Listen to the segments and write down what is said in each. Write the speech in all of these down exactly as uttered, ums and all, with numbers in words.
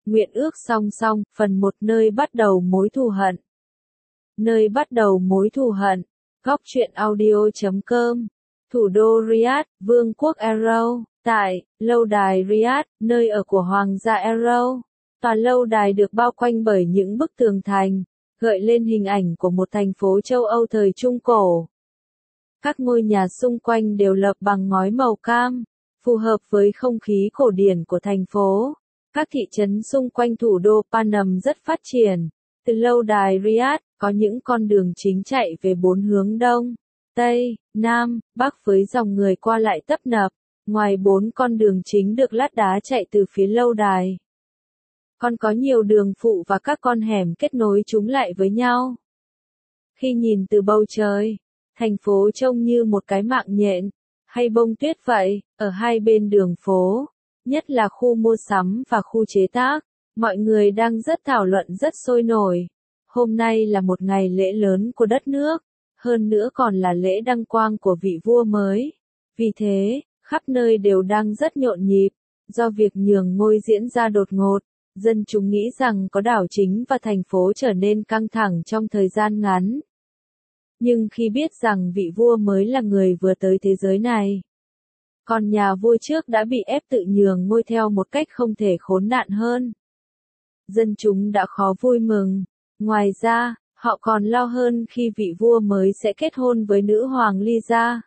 Nguyện ước song song, phần một nơi bắt đầu mối thù hận. Nơi bắt đầu mối thù hận. Góc truyện audio chấm com. Thủ đô Riyadh, Vương quốc Arrow. Tại, lâu đài Riyadh, nơi ở của Hoàng gia Arrow. Tòa lâu đài được bao quanh bởi những bức tường thành, gợi lên hình ảnh của một thành phố châu Âu thời Trung Cổ. Các ngôi nhà xung quanh đều lập bằng ngói màu cam, phù hợp với không khí cổ điển của thành phố. Các thị trấn xung quanh thủ đô Panem rất phát triển. Từ lâu đài Riyadh, có những con đường chính chạy về bốn hướng đông, tây, nam, bắc với dòng người qua lại tấp nập. Ngoài bốn con đường chính được lát đá chạy từ phía lâu đài, còn có nhiều đường phụ và các con hẻm kết nối chúng lại với nhau. Khi nhìn từ bầu trời, thành phố trông như một cái mạng nhện, hay bông tuyết vậy, ở hai bên đường phố, nhất là khu mua sắm và khu chế tác, mọi người đang rất thảo luận rất sôi nổi. Hôm nay là một ngày lễ lớn của đất nước, hơn nữa còn là lễ đăng quang của vị vua mới. Vì thế, khắp nơi đều đang rất nhộn nhịp, do việc nhường ngôi diễn ra đột ngột. Dân chúng nghĩ rằng có đảo chính và thành phố trở nên căng thẳng trong thời gian ngắn. Nhưng khi biết rằng vị vua mới là người vừa tới thế giới này, còn nhà vua trước đã bị ép tự nhường ngôi theo một cách không thể khốn nạn hơn, dân chúng đã khó vui mừng. Ngoài ra, họ còn lo hơn khi vị vua mới sẽ kết hôn với nữ hoàng Lisa.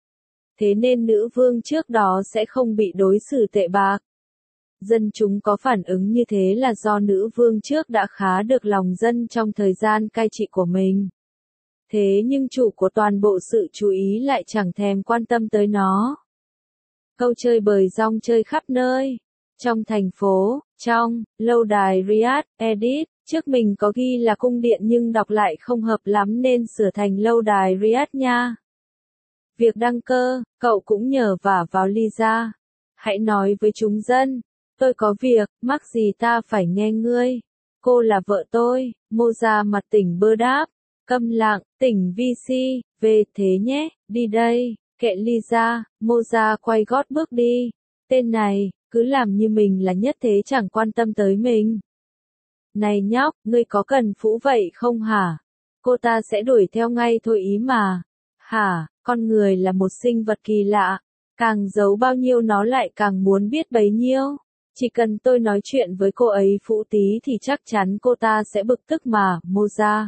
Thế nên nữ vương trước đó sẽ không bị đối xử tệ bạc. Dân chúng có phản ứng như thế là do nữ vương trước đã khá được lòng dân trong thời gian cai trị của mình. Thế nhưng chủ của toàn bộ sự chú ý lại chẳng thèm quan tâm tới nó. Câu chơi bời rong chơi khắp nơi. Trong thành phố, trong, lâu đài Riyadh, edit, trước mình có ghi là cung điện nhưng đọc lại không hợp lắm nên sửa thành lâu đài Riyadh nha. Việc đăng cơ, cậu cũng nhờ vả vào Lisa. Hãy nói với chúng dân. Tôi có việc, mắc gì ta phải nghe ngươi. Cô là vợ tôi. Moza mặt tỉnh bơ đáp. Câm lặng, tỉnh vê xê, về thế nhé, đi đây, kệ Lisa. Moza quay gót bước đi. Tên này, cứ làm như mình là nhất thế chẳng quan tâm tới mình. Này nhóc, ngươi có cần phũ vậy không hả? Cô ta sẽ đuổi theo ngay thôi ý mà. Hả, con người là một sinh vật kỳ lạ. Càng giấu bao nhiêu nó lại càng muốn biết bấy nhiêu. Chỉ cần tôi nói chuyện với cô ấy phũ tí thì chắc chắn cô ta sẽ bực tức mà, Moza.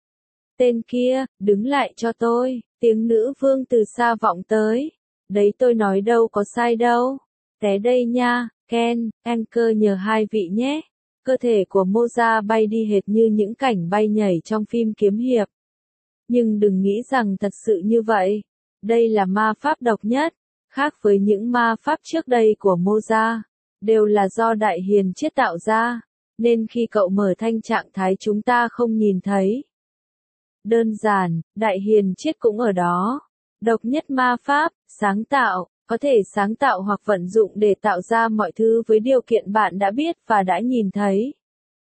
Tên kia, đứng lại cho tôi, tiếng nữ vương từ xa vọng tới. Đấy tôi nói đâu có sai đâu. Té đây nha, Ken, Anchor nhờ hai vị nhé. Cơ thể của Moza bay đi hệt như những cảnh bay nhảy trong phim kiếm hiệp. Nhưng đừng nghĩ rằng thật sự như vậy. Đây là ma pháp độc nhất, khác với những ma pháp trước đây của Moza. Đều là do Đại Hiền Triết tạo ra, nên khi cậu mở thanh trạng thái chúng ta không nhìn thấy. Đơn giản, Đại Hiền Triết cũng ở đó. Độc nhất ma pháp, sáng tạo, có thể sáng tạo hoặc vận dụng để tạo ra mọi thứ với điều kiện bạn đã biết và đã nhìn thấy.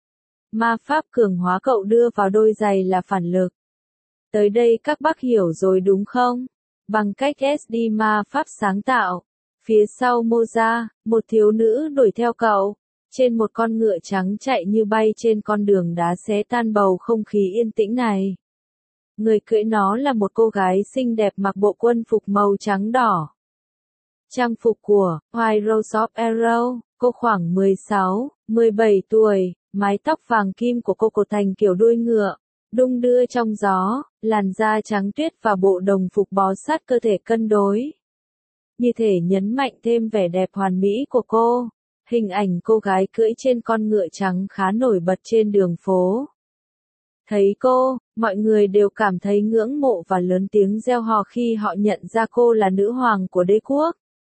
Ma pháp cường hóa cậu đưa vào đôi giày là phản lực. Tới đây các bác hiểu rồi đúng không? Bằng cách ét đê ma pháp sáng tạo. Phía sau Moza, một thiếu nữ đuổi theo cậu, trên một con ngựa trắng chạy như bay trên con đường đá xé tan bầu không khí yên tĩnh này. Người cưỡi nó là một cô gái xinh đẹp mặc bộ quân phục màu trắng đỏ. Trang phục của Heroes of Arrow, cô khoảng mười sáu, mười bảy tuổi, mái tóc vàng kim của cô cột thành kiểu đuôi ngựa, đung đưa trong gió, làn da trắng tuyết và bộ đồng phục bó sát cơ thể cân đối. Như thể nhấn mạnh thêm vẻ đẹp hoàn mỹ của cô. Hình ảnh cô gái cưỡi trên con ngựa trắng khá nổi bật trên đường phố. Thấy cô, mọi người đều cảm thấy ngưỡng mộ và lớn tiếng reo hò khi họ nhận ra cô là nữ hoàng của đế quốc.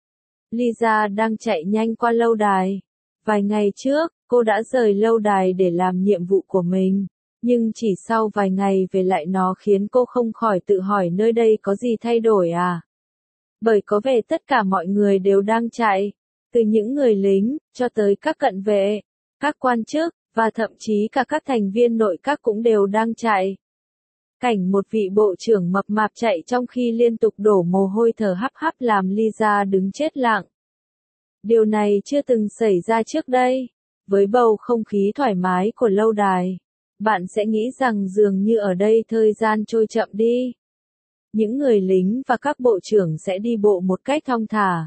Lisa đang chạy nhanh qua lâu đài. Vài ngày trước, cô đã rời lâu đài để làm nhiệm vụ của mình. Nhưng chỉ sau vài ngày về lại nó khiến cô không khỏi tự hỏi nơi đây có gì thay đổi à? Bởi có vẻ tất cả mọi người đều đang chạy, từ những người lính, cho tới các cận vệ, các quan chức, và thậm chí cả các thành viên nội các cũng đều đang chạy. Cảnh một vị bộ trưởng mập mạp chạy trong khi liên tục đổ mồ hôi thở hắp hắp làm Lisa đứng chết lặng. Điều này chưa từng xảy ra trước đây. Với bầu không khí thoải mái của lâu đài, bạn sẽ nghĩ rằng dường như ở đây thời gian trôi chậm đi. Những người lính và các bộ trưởng sẽ đi bộ một cách thong thả.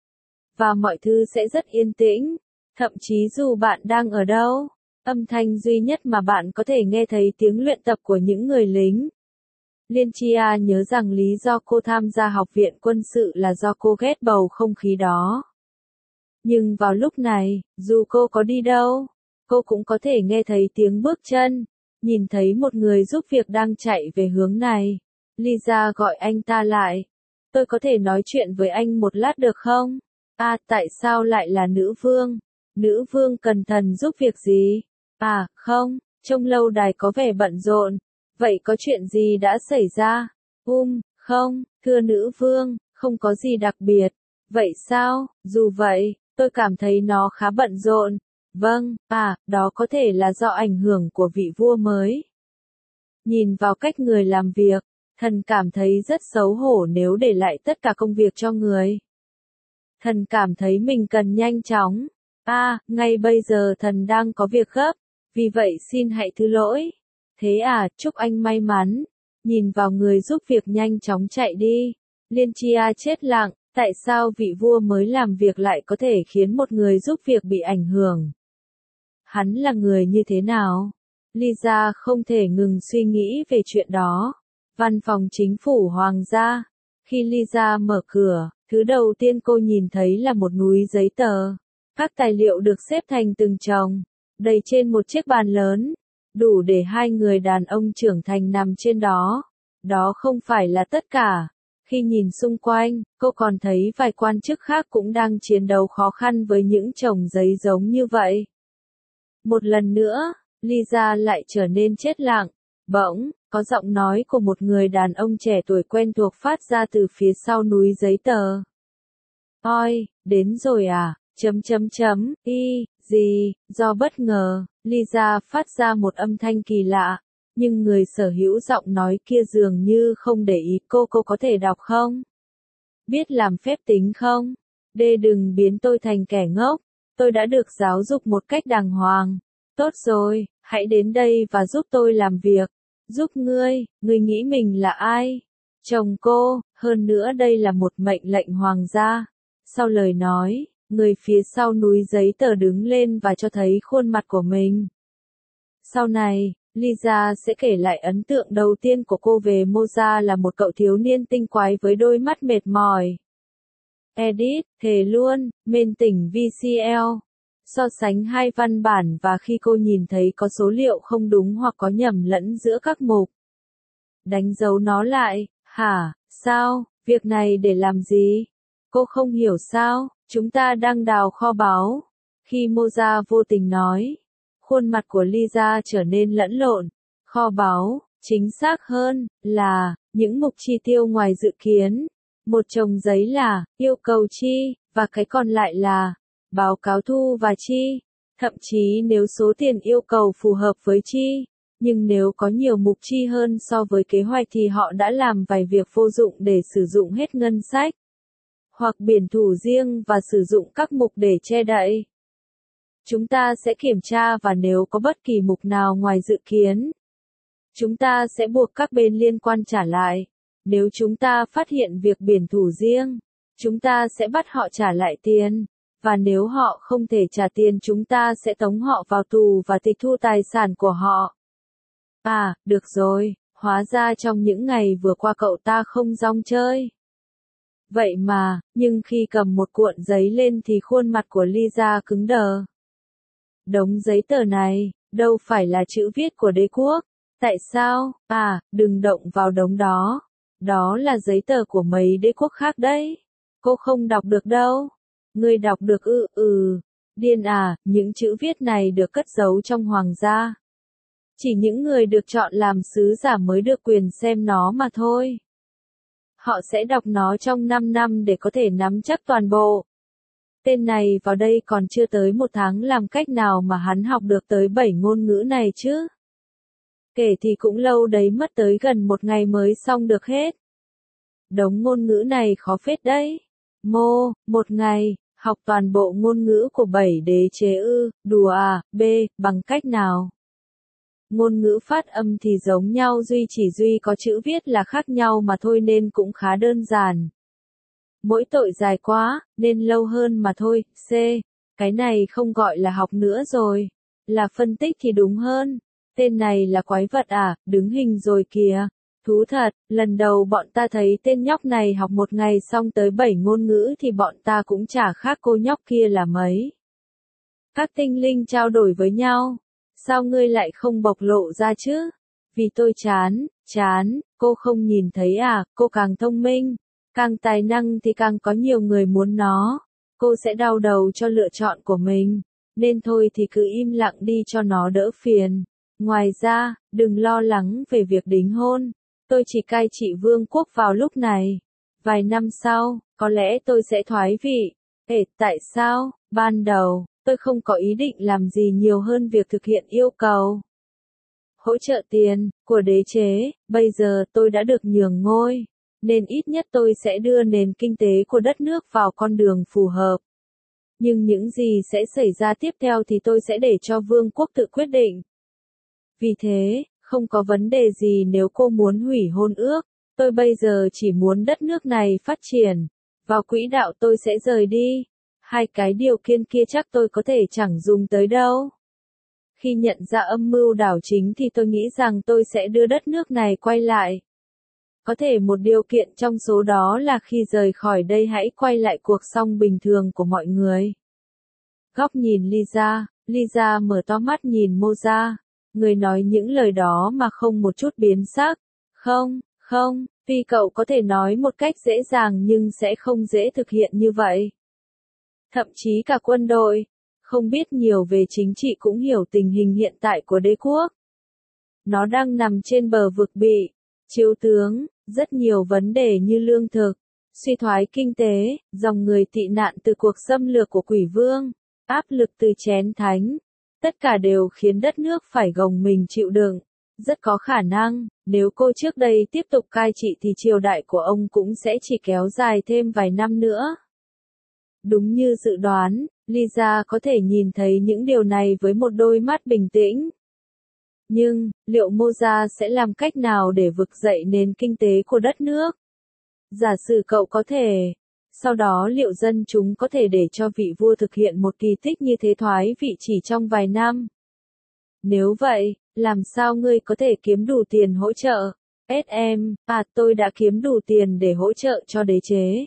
Và mọi thứ sẽ rất yên tĩnh, thậm chí dù bạn đang ở đâu, âm thanh duy nhất mà bạn có thể nghe thấy tiếng luyện tập của những người lính. Liên Chia nhớ rằng lý do cô tham gia học viện quân sự là do cô ghét bầu không khí đó. Nhưng vào lúc này, dù cô có đi đâu, cô cũng có thể nghe thấy tiếng bước chân, nhìn thấy một người giúp việc đang chạy về hướng này. Lisa gọi anh ta lại. Tôi có thể nói chuyện với anh một lát được không? À, tại sao lại là nữ vương? Nữ vương cần thần giúp việc gì? À, không, trông lâu đài có vẻ bận rộn. Vậy có chuyện gì đã xảy ra? Um, không, thưa nữ vương, không có gì đặc biệt. Vậy sao? Dù vậy, tôi cảm thấy nó khá bận rộn. Vâng, à, đó có thể là do ảnh hưởng của vị vua mới. Nhìn vào cách người làm việc, thần cảm thấy rất xấu hổ nếu để lại tất cả công việc cho người. Thần cảm thấy mình cần nhanh chóng. À, ngay bây giờ thần đang có việc gấp, vì vậy xin hãy thứ lỗi. Thế à, chúc anh may mắn. Nhìn vào người giúp việc nhanh chóng chạy đi. Liên Chia chết lặng, tại sao vị vua mới làm việc lại có thể khiến một người giúp việc bị ảnh hưởng? Hắn là người như thế nào? Lisa không thể ngừng suy nghĩ về chuyện đó. Văn phòng chính phủ hoàng gia. Khi Lisa mở cửa, thứ đầu tiên cô nhìn thấy là một núi giấy tờ. Các tài liệu được xếp thành từng chồng, đầy trên một chiếc bàn lớn, đủ để hai người đàn ông trưởng thành nằm trên đó. Đó không phải là tất cả. Khi nhìn xung quanh, cô còn thấy vài quan chức khác cũng đang chiến đấu khó khăn với những chồng giấy giống như vậy. Một lần nữa, Lisa lại trở nên chết lặng. Bỗng, có giọng nói của một người đàn ông trẻ tuổi quen thuộc phát ra từ phía sau núi giấy tờ. Ôi, đến rồi à, chấm chấm chấm, y, gì, do bất ngờ, Lisa phát ra một âm thanh kỳ lạ, nhưng người sở hữu giọng nói kia dường như không để ý cô. Cô có thể đọc không? Biết làm phép tính không? Đê đừng biến tôi thành kẻ ngốc, tôi đã được giáo dục một cách đàng hoàng. Tốt rồi, hãy đến đây và giúp tôi làm việc. Giúp ngươi, ngươi nghĩ mình là ai? Chồng cô, hơn nữa đây là một mệnh lệnh hoàng gia. Sau lời nói, người phía sau núi giấy tờ đứng lên và cho thấy khuôn mặt của mình. Sau này, Lisa sẽ kể lại ấn tượng đầu tiên của cô về Moza là một cậu thiếu niên tinh quái với đôi mắt mệt mỏi. Edit, thề luôn, mên tỉnh vê xê lờ. So sánh hai văn bản và khi cô nhìn thấy có số liệu không đúng hoặc có nhầm lẫn giữa các mục. Đánh dấu nó lại, hả, sao, việc này để làm gì? Cô không hiểu sao, chúng ta đang đào kho báu. Khi Moza vô tình nói, khuôn mặt của Lisa trở nên lẫn lộn. Kho báu, chính xác hơn, là, những mục chi tiêu ngoài dự kiến. Một chồng giấy là, yêu cầu chi, và cái còn lại là, báo cáo thu và chi. Thậm chí nếu số tiền yêu cầu phù hợp với chi, nhưng nếu có nhiều mục chi hơn so với kế hoạch thì họ đã làm vài việc vô dụng để sử dụng hết ngân sách. Hoặc biển thủ riêng và sử dụng các mục để che đậy. Chúng ta sẽ kiểm tra và nếu có bất kỳ mục nào ngoài dự kiến, chúng ta sẽ buộc các bên liên quan trả lại. Nếu chúng ta phát hiện việc biển thủ riêng, chúng ta sẽ bắt họ trả lại tiền. Và nếu họ không thể trả tiền chúng ta sẽ tống họ vào tù và tịch thu tài sản của họ. À, được rồi, hóa ra trong những ngày vừa qua cậu ta không rong chơi. Vậy mà, nhưng khi cầm một cuộn giấy lên thì khuôn mặt của Lisa cứng đờ. Đống giấy tờ này, đâu phải là chữ viết của đế quốc. Tại sao? À, đừng động vào đống đó. Đó là giấy tờ của mấy đế quốc khác đấy. Cô không đọc được đâu. Ngươi đọc được ư, ừ. Điên à, những chữ viết này được cất giấu trong hoàng gia. Chỉ những người được chọn làm sứ giả mới được quyền xem nó mà thôi. Họ sẽ đọc nó trong năm năm để có thể nắm chắc toàn bộ. Tên này vào đây còn chưa tới một tháng làm cách nào mà hắn học được tới bảy ngôn ngữ này chứ? Kể thì cũng lâu đấy, mất tới gần một ngày mới xong được hết. Đống ngôn ngữ này khó phết đấy. Mô, một ngày, Học toàn bộ ngôn ngữ của bảy đế chế ư, đùa à, B, bằng cách nào? Ngôn ngữ phát âm thì giống nhau duy chỉ duy có chữ viết là khác nhau mà thôi nên cũng khá đơn giản. Mỗi tội dài quá, nên lâu hơn mà thôi. C, cái này không gọi là học nữa rồi, là phân tích thì đúng hơn. Tên này là quái vật à, đứng hình rồi kìa. Thú thật, lần đầu bọn ta thấy tên nhóc này học một ngày xong tới bảy ngôn ngữ thì bọn ta cũng chả khác cô nhóc kia là mấy. Các tinh linh trao đổi với nhau. Sao ngươi lại không bộc lộ ra chứ? Vì tôi chán, chán, cô không nhìn thấy à, cô càng thông minh, càng tài năng thì càng có nhiều người muốn nó. Cô sẽ đau đầu cho lựa chọn của mình, nên thôi thì cứ im lặng đi cho nó đỡ phiền. Ngoài ra, đừng lo lắng về việc đính hôn. Tôi chỉ cai trị vương quốc vào lúc này. Vài năm sau, có lẽ tôi sẽ thoái vị. Ê, tại sao? Ban đầu, tôi không có ý định làm gì nhiều hơn việc thực hiện yêu cầu hỗ trợ tiền của đế chế. Bây giờ tôi đã được nhường ngôi, nên ít nhất tôi sẽ đưa nền kinh tế của đất nước vào con đường phù hợp. Nhưng những gì sẽ xảy ra tiếp theo thì tôi sẽ để cho vương quốc tự quyết định. Vì thế, không có vấn đề gì nếu cô muốn hủy hôn ước. Tôi bây giờ chỉ muốn đất nước này phát triển. Vào quỹ đạo tôi sẽ rời đi. Hai cái điều kiện kia chắc tôi có thể chẳng dùng tới đâu. Khi nhận ra âm mưu đảo chính thì tôi nghĩ rằng tôi sẽ đưa đất nước này quay lại. Có thể một điều kiện trong số đó là khi rời khỏi đây hãy quay lại cuộc sống bình thường của mọi người. Góc nhìn Lisa, Lisa mở to mắt nhìn Moza. Người nói những lời đó mà không một chút biến sắc. Không, không, vì cậu có thể nói một cách dễ dàng nhưng sẽ không dễ thực hiện như vậy. Thậm chí cả quân đội, không biết nhiều về chính trị cũng hiểu tình hình hiện tại của đế quốc. Nó đang nằm trên bờ vực bị chiếu tướng, rất nhiều vấn đề như lương thực, suy thoái kinh tế, dòng người tị nạn từ cuộc xâm lược của quỷ vương, áp lực từ chén thánh. Tất cả đều khiến đất nước phải gồng mình chịu đựng. Rất có khả năng, nếu cô trước đây tiếp tục cai trị thì triều đại của ông cũng sẽ chỉ kéo dài thêm vài năm nữa. Đúng như dự đoán, Lisa có thể nhìn thấy những điều này với một đôi mắt bình tĩnh. Nhưng, liệu Moza sẽ làm cách nào để vực dậy nền kinh tế của đất nước? Giả sử cậu có thể. Sau đó liệu dân chúng có thể để cho vị vua thực hiện một kỳ tích như thế thoái vị chỉ trong vài năm? Nếu vậy, làm sao ngươi có thể kiếm đủ tiền hỗ trợ? ét em, à tôi đã kiếm đủ tiền để hỗ trợ cho đế chế.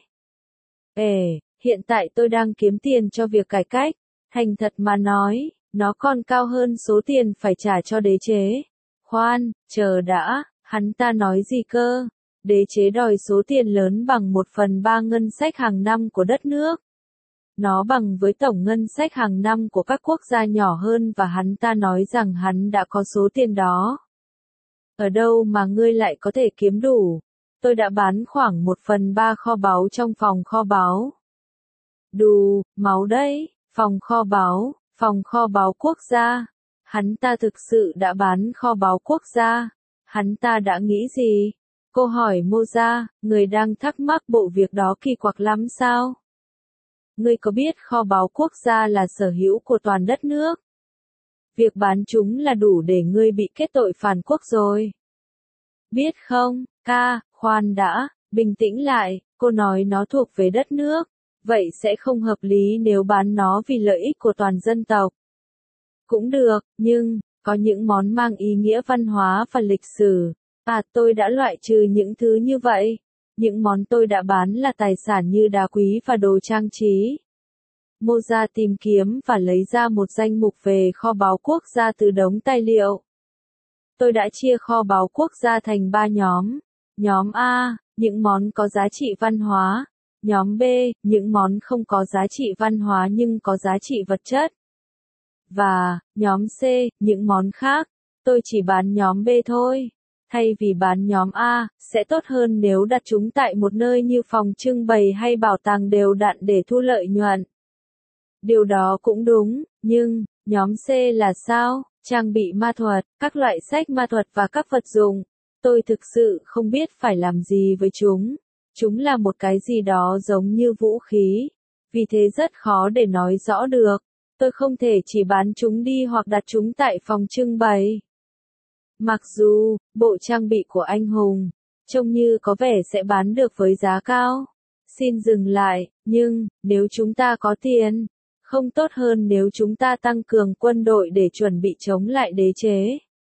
Ê, hiện tại tôi đang kiếm tiền cho việc cải cách. Thành thật mà nói, nó còn cao hơn số tiền phải trả cho đế chế. Khoan, chờ đã, hắn ta nói gì cơ? Đế chế đòi số tiền lớn bằng một phần ba ngân sách hàng năm của đất nước. Nó bằng với tổng ngân sách hàng năm của các quốc gia nhỏ hơn và hắn ta nói rằng hắn đã có số tiền đó. Ở đâu mà ngươi lại có thể kiếm đủ? Tôi đã bán khoảng một phần ba kho báu trong phòng kho báu. Đù, máu đấy, phòng kho báu, phòng kho báu quốc gia. Hắn ta thực sự đã bán kho báu quốc gia. Hắn ta đã nghĩ gì? Cô hỏi Moza, người đang thắc mắc bộ việc đó kỳ quặc lắm sao? Ngươi có biết kho báu quốc gia là sở hữu của toàn đất nước? Việc bán chúng là đủ để ngươi bị kết tội phản quốc rồi. Biết không, ca, khoan đã, bình tĩnh lại, cô nói nó thuộc về đất nước. Vậy sẽ không hợp lý nếu bán nó vì lợi ích của toàn dân tộc. Cũng được, nhưng, có những món mang ý nghĩa văn hóa và lịch sử. À, tôi đã loại trừ những thứ như vậy. Những món tôi đã bán là tài sản như đá quý và đồ trang trí. Moza tìm kiếm và lấy ra một danh mục về kho báu quốc gia từ đống tài liệu. Tôi đã chia kho báu quốc gia thành ba nhóm. Nhóm A, những món có giá trị văn hóa. Nhóm B, những món không có giá trị văn hóa nhưng có giá trị vật chất. Và, nhóm C, những món khác. Tôi chỉ bán nhóm B thôi. Thay vì bán nhóm A, sẽ tốt hơn nếu đặt chúng tại một nơi như phòng trưng bày hay bảo tàng đều đặn để thu lợi nhuận. Điều đó cũng đúng, nhưng, nhóm C là sao? Trang bị ma thuật, các loại sách ma thuật và các vật dụng. Tôi thực sự không biết phải làm gì với chúng. Chúng là một cái gì đó giống như vũ khí. vì thế rất khó để nói rõ được. Tôi không thể chỉ bán chúng đi hoặc đặt chúng tại phòng trưng bày. Mặc dù, bộ trang bị của anh Hùng, trông như có vẻ sẽ bán được với giá cao. Xin dừng lại, nhưng, nếu chúng ta có tiền, không tốt hơn nếu chúng ta tăng cường quân đội để chuẩn bị chống lại đế chế.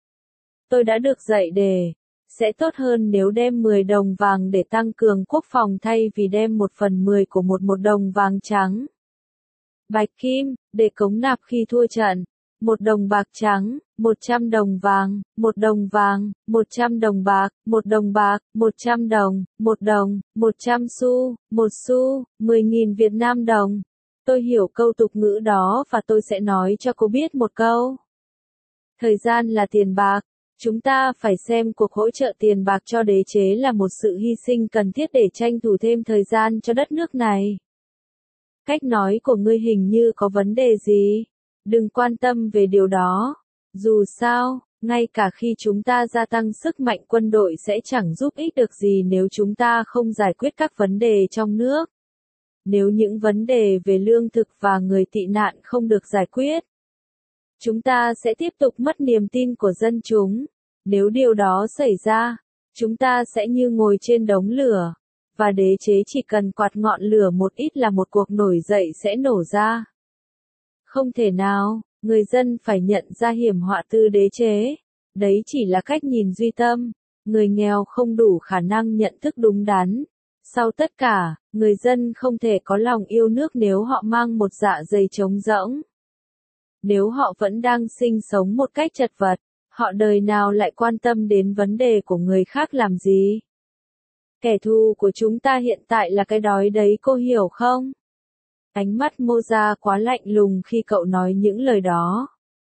Tôi đã được dạy đề, sẽ tốt hơn nếu đem mười đồng vàng để tăng cường quốc phòng thay vì đem một phần mười của một một đồng vàng trắng. Bạch kim, để cống nạp khi thua trận. Một đồng bạc trắng, một trăm đồng vàng, một đồng vàng, một trăm đồng bạc, một đồng bạc, một trăm đồng, một đồng, một trăm xu, một xu, mười nghìn Việt Nam đồng. Tôi hiểu câu tục ngữ đó và tôi sẽ nói cho cô biết một câu. Thời gian là tiền bạc. Chúng ta phải xem cuộc hỗ trợ tiền bạc cho đế chế là một sự hy sinh cần thiết để tranh thủ thêm thời gian cho đất nước này. Cách nói của ngươi hình như có vấn đề gì? Đừng quan tâm về điều đó. Dù sao, ngay cả khi chúng ta gia tăng sức mạnh quân đội sẽ chẳng giúp ích được gì nếu chúng ta không giải quyết các vấn đề trong nước. Nếu những vấn đề về lương thực và người tị nạn không được giải quyết, chúng ta sẽ tiếp tục mất niềm tin của dân chúng. Nếu điều đó xảy ra, chúng ta sẽ như ngồi trên đống lửa, và đế chế chỉ cần quạt ngọn lửa một ít là một cuộc nổi dậy sẽ nổ ra. Không thể nào, người dân phải nhận ra hiểm họa từ đế chế. Đấy chỉ là cách nhìn duy tâm. Người nghèo không đủ khả năng nhận thức đúng đắn. Sau tất cả, người dân không thể có lòng yêu nước nếu họ mang một dạ dày trống rỗng. Nếu họ vẫn đang sinh sống một cách chật vật, họ đời nào lại quan tâm đến vấn đề của người khác làm gì? Kẻ thù của chúng ta hiện tại là cái đói đấy, cô hiểu không? Ánh mắt Moza quá lạnh lùng khi cậu nói những lời đó.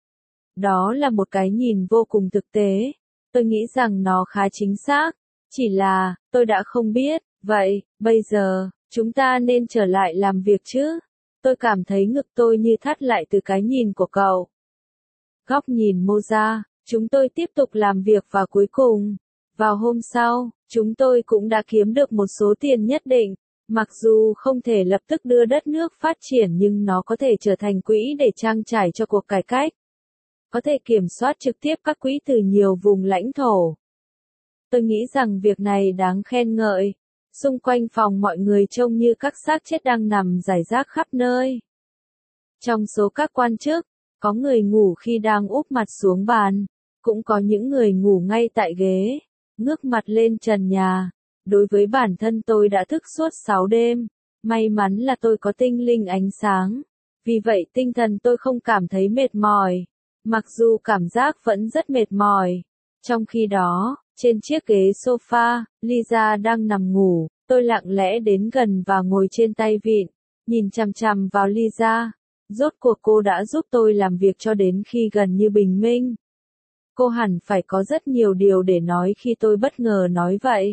Đó là một cái nhìn vô cùng thực tế. Tôi nghĩ rằng nó khá chính xác. Chỉ là, tôi đã không biết. Vậy, bây giờ, chúng ta nên trở lại làm việc chứ? Tôi cảm thấy ngực tôi như thắt lại từ cái nhìn của cậu. Góc nhìn Moza, chúng tôi tiếp tục làm việc và cuối cùng, vào hôm sau, chúng tôi cũng đã kiếm được một số tiền nhất định. Mặc dù không thể lập tức đưa đất nước phát triển nhưng nó có thể trở thành quỹ để trang trải cho cuộc cải cách. Có thể kiểm soát trực tiếp các quỹ từ nhiều vùng lãnh thổ. Tôi nghĩ rằng việc này đáng khen ngợi. Xung quanh phòng mọi người trông như các xác chết đang nằm rải rác khắp nơi. Trong số các quan chức, có người ngủ khi đang úp mặt xuống bàn, cũng có những người ngủ ngay tại ghế, ngước mặt lên trần nhà. Đối với bản thân tôi đã thức suốt sáu đêm, may mắn là tôi có tinh linh ánh sáng, vì vậy tinh thần tôi không cảm thấy mệt mỏi, mặc dù cảm giác vẫn rất mệt mỏi. Trong khi đó, trên chiếc ghế sofa, Lisa đang nằm ngủ, tôi lặng lẽ đến gần và ngồi trên tay vịn, nhìn chằm chằm vào Lisa. Rốt cuộc cô đã giúp tôi làm việc cho đến khi gần như bình minh. Cô hẳn phải có rất nhiều điều để nói khi tôi bất ngờ nói vậy.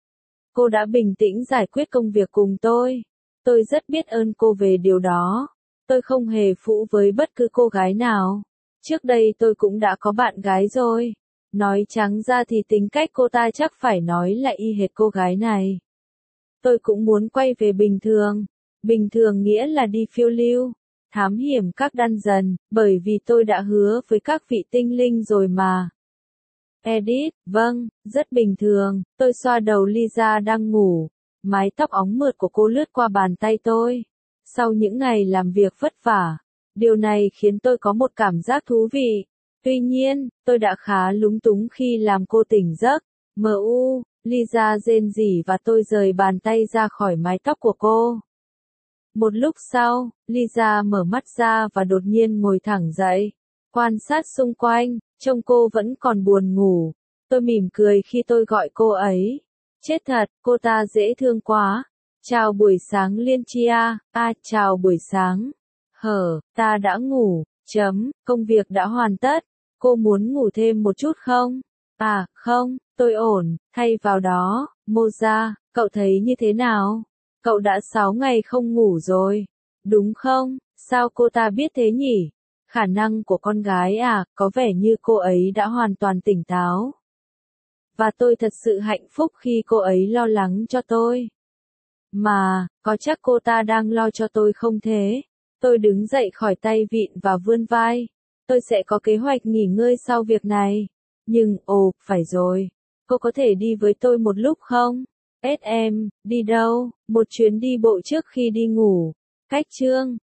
Cô đã bình tĩnh giải quyết công việc cùng tôi. Tôi rất biết ơn cô về điều đó. Tôi không hề phũ với bất cứ cô gái nào. Trước đây tôi cũng đã có bạn gái rồi. Nói trắng ra thì tính cách cô ta chắc phải nói là y hệt cô gái này. Tôi cũng muốn quay về bình thường. Bình thường nghĩa là đi phiêu lưu, thám hiểm các dungeon, bởi vì tôi đã hứa với các vị tinh linh rồi mà. Edith, vâng, rất bình thường. Tôi xoa đầu Lisa đang ngủ. Mái tóc óng mượt của cô lướt qua bàn tay tôi. Sau những ngày làm việc vất vả, điều này khiến tôi có một cảm giác thú vị. Tuy nhiên, tôi đã khá lúng túng khi làm cô tỉnh giấc. Mu, Lisa rên rỉ và tôi rời bàn tay ra khỏi mái tóc của cô. Một lúc sau, Lisa mở mắt ra và đột nhiên ngồi thẳng dậy. Quan sát xung quanh, trông cô vẫn còn buồn ngủ. Tôi mỉm cười khi tôi gọi cô ấy. Chết thật, cô ta dễ thương quá. Chào buổi sáng Liên Chia, à chào buổi sáng. Hở, ta đã ngủ, chấm, công việc đã hoàn tất. Cô muốn ngủ thêm một chút không? À, không, tôi ổn, thay vào đó, Moza, cậu thấy như thế nào? Cậu đã sáu ngày không ngủ rồi, đúng không? Sao cô ta biết thế nhỉ? Khả năng của con gái à, có vẻ như cô ấy đã hoàn toàn tỉnh táo. Và tôi thật sự hạnh phúc khi cô ấy lo lắng cho tôi. Mà, có chắc cô ta đang lo cho tôi không thế? Tôi đứng dậy khỏi tay vịn và vươn vai. Tôi sẽ có kế hoạch nghỉ ngơi sau việc này. Nhưng, ồ, phải rồi. Cô có thể đi với tôi một lúc không? ét em, đi đâu? Một chuyến đi bộ trước khi đi ngủ. Cách chương.